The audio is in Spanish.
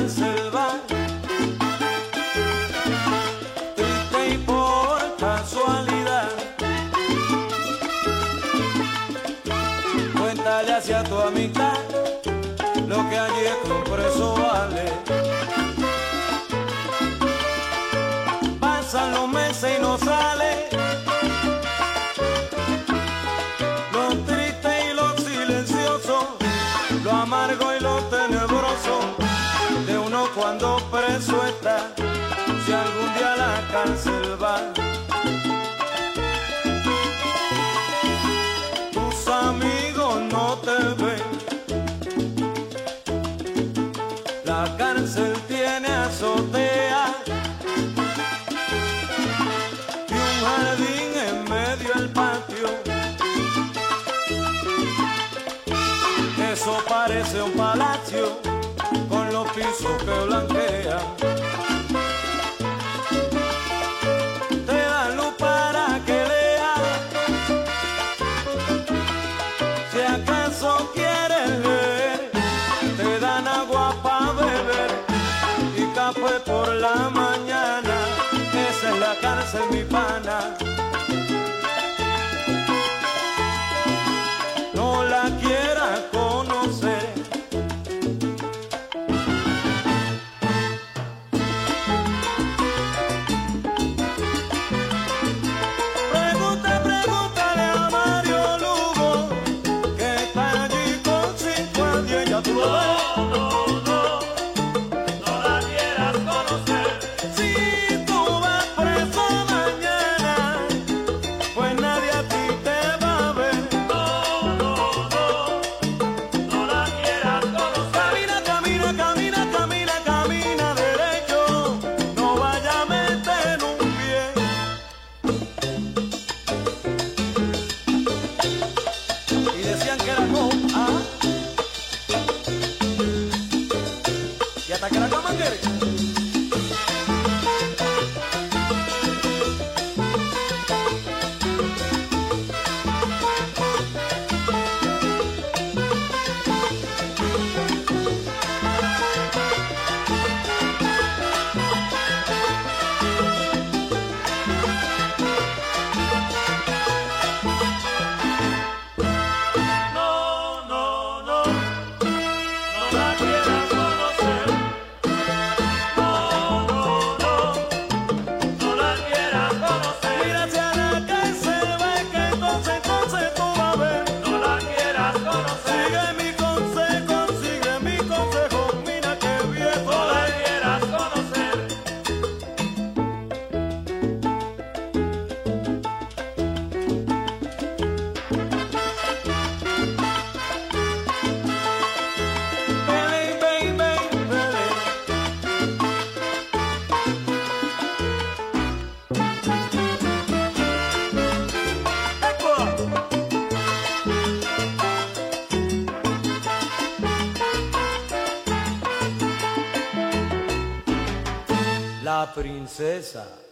cárcel va, triste y por casualidad. Cuéntale hacia tu amistad lo que allí es un preso vale. Pasan los meses y no sale, lo triste y lo silencioso, lo amargo y lo tenebroso de uno cuando preso está, si algún día a la cárcel va. Tus amigos no te ven, la cárcel tiene azotea y un jardín en medio del patio. Eso parece un palacio con los pisos que blanquean. Te dan luz para que leas, si acaso quieres leer. Te dan agua para beber y café por la mañana. Esa es la cárcel, mi pana. No la quieras conocer. Pregúntale a Mario Lugo, que está allí con 5 a 10, ya tú lo ves. La princesa